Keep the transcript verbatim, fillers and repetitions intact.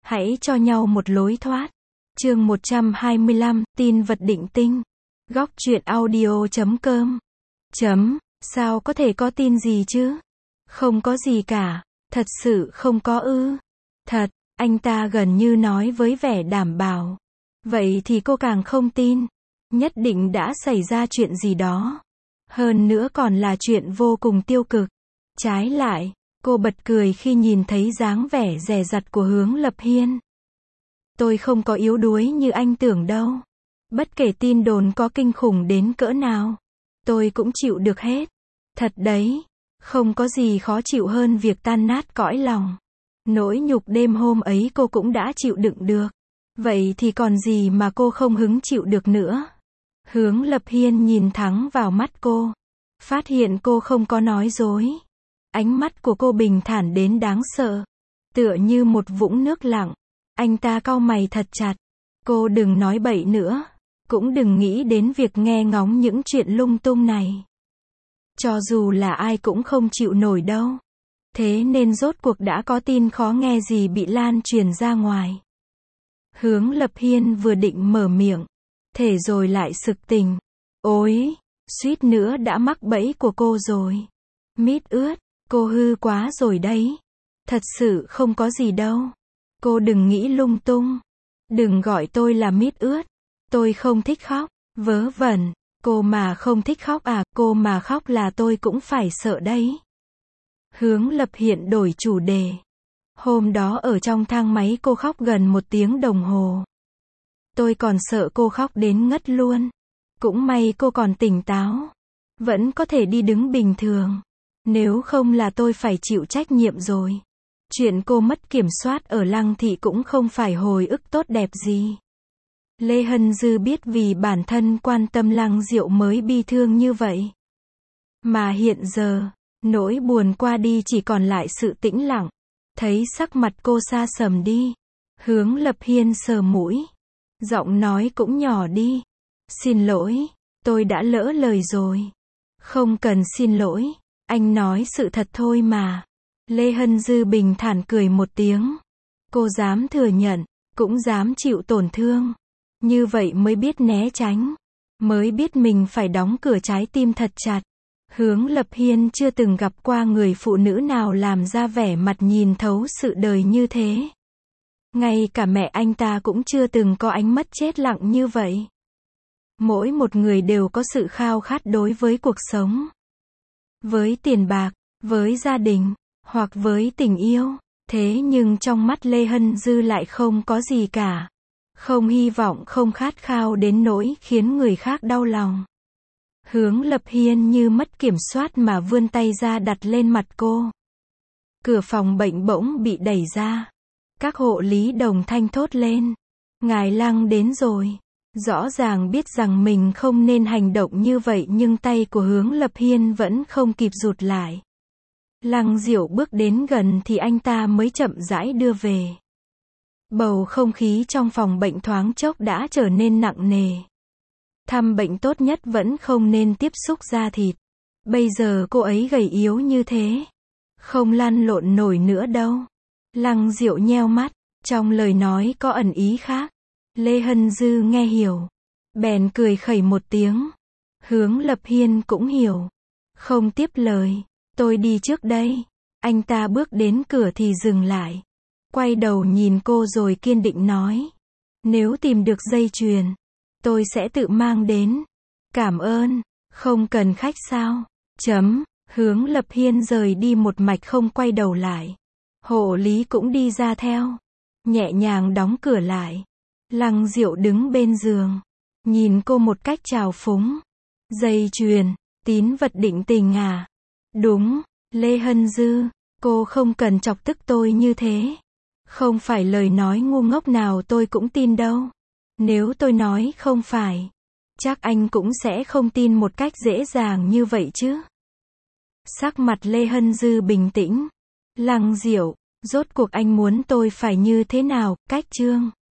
Hãy cho nhau một lối thoát. Chương một trăm hai mươi lăm, tin vật định tinh. Góc truyện audio chấm com. Chấm, sao có thể có tin gì chứ? Không có gì cả. Thật sự không có ư? Thật, anh ta gần như nói với vẻ đảm bảo. Vậy thì cô càng không tin. Nhất định đã xảy ra chuyện gì đó. Hơn nữa còn là chuyện vô cùng tiêu cực. Trái lại, cô bật cười khi nhìn thấy dáng vẻ dè dặt của Hướng Lập Hiên. Tôi không có yếu đuối như anh tưởng đâu. Bất kể tin đồn có kinh khủng đến cỡ nào, tôi cũng chịu được hết. Thật đấy, không có gì khó chịu hơn việc tan nát cõi lòng. Nỗi nhục đêm hôm ấy cô cũng đã chịu đựng được. Vậy thì còn gì mà cô không hứng chịu được nữa? Hướng Lập Hiên nhìn thẳng vào mắt cô. Phát hiện cô không có nói dối. Ánh mắt của cô bình thản đến đáng sợ. Tựa như một vũng nước lặng. Anh ta cau mày thật chặt. Cô đừng nói bậy nữa. Cũng đừng nghĩ đến việc nghe ngóng những chuyện lung tung này. Cho dù là ai cũng không chịu nổi đâu. Thế nên rốt cuộc đã có tin khó nghe gì bị lan truyền ra ngoài. Hướng Lập Hiên vừa định mở miệng. Thể rồi lại sực tỉnh. Ôi, suýt nữa đã mắc bẫy của cô rồi. Mít ướt, cô hư quá rồi đấy. Thật sự không có gì đâu. Cô đừng nghĩ lung tung. Đừng gọi tôi là mít ướt. Tôi không thích khóc. Vớ vẩn, cô mà không thích khóc à, cô mà khóc là tôi cũng phải sợ đấy. Hướng Lập Hiên đổi chủ đề. Hôm đó ở trong thang máy cô khóc gần một tiếng đồng hồ. Tôi còn sợ cô khóc đến ngất luôn. Cũng may cô còn tỉnh táo. Vẫn có thể đi đứng bình thường. Nếu không là tôi phải chịu trách nhiệm rồi. Chuyện cô mất kiểm soát ở Lăng Thị cũng không phải hồi ức tốt đẹp gì. Lê Hân Dư biết vì bản thân quan tâm Lăng Diệu mới bi thương như vậy. Mà hiện giờ, nỗi buồn qua đi chỉ còn lại sự tĩnh lặng. Thấy sắc mặt cô xa sầm đi. Hướng Lập Hiên sờ mũi. Giọng nói cũng nhỏ đi. Xin lỗi, tôi đã lỡ lời rồi. Không cần xin lỗi, anh nói sự thật thôi mà. Lê Hân Dư bình thản cười một tiếng. Cô dám thừa nhận, cũng dám chịu tổn thương. Như vậy mới biết né tránh. Mới biết mình phải đóng cửa trái tim thật chặt. Hướng Lập Hiên chưa từng gặp qua người phụ nữ nào làm ra vẻ mặt nhìn thấu sự đời như thế. Ngay cả mẹ anh ta cũng chưa từng có ánh mắt chết lặng như vậy. Mỗi một người đều có sự khao khát đối với cuộc sống. Với tiền bạc, với gia đình, hoặc với tình yêu. Thế nhưng trong mắt Lê Hân Dư lại không có gì cả. Không hy vọng, không khát khao đến nỗi khiến người khác đau lòng. Hướng Lập Hiên như mất kiểm soát mà vươn tay ra đặt lên mặt cô. Cửa phòng bệnh bỗng bị đẩy ra. Các hộ lý đồng thanh thốt lên. Ngài Lăng đến rồi. Rõ ràng biết rằng mình không nên hành động như vậy nhưng tay của Hướng Lập Hiên vẫn không kịp rụt lại. Lăng Diệu bước đến gần thì anh ta mới chậm rãi đưa về. Bầu không khí trong phòng bệnh thoáng chốc đã trở nên nặng nề. Thăm bệnh tốt nhất vẫn không nên tiếp xúc da thịt. Bây giờ cô ấy gầy yếu như thế. Không lăn lộn nổi nữa đâu. Lăng Diệu nheo mắt. Trong lời nói có ẩn ý khác. Lê Hân Dư nghe hiểu. Bèn cười khẩy một tiếng. Hướng Lập Hiên cũng hiểu. Không tiếp lời. Tôi đi trước đây. Anh ta bước đến cửa thì dừng lại. Quay đầu nhìn cô rồi kiên định nói. Nếu tìm được dây chuyền, tôi sẽ tự mang đến. Cảm ơn. Không cần khách sao? Chấm. Hướng Lập Hiên rời đi một mạch không quay đầu lại. Hộ lý cũng đi ra theo. Nhẹ nhàng đóng cửa lại. Lăng Diệu đứng bên giường. Nhìn cô một cách trào phúng. Dây chuyền, tín vật định tình à? Đúng, Lê Hân Dư. Cô không cần chọc tức tôi như thế. Không phải lời nói ngu ngốc nào tôi cũng tin đâu. Nếu tôi nói không phải, chắc anh cũng sẽ không tin một cách dễ dàng như vậy chứ. Sắc mặt Lê Hân Dư bình tĩnh. Lăng Diệu, rốt cuộc anh muốn tôi phải như thế nào? Cách chương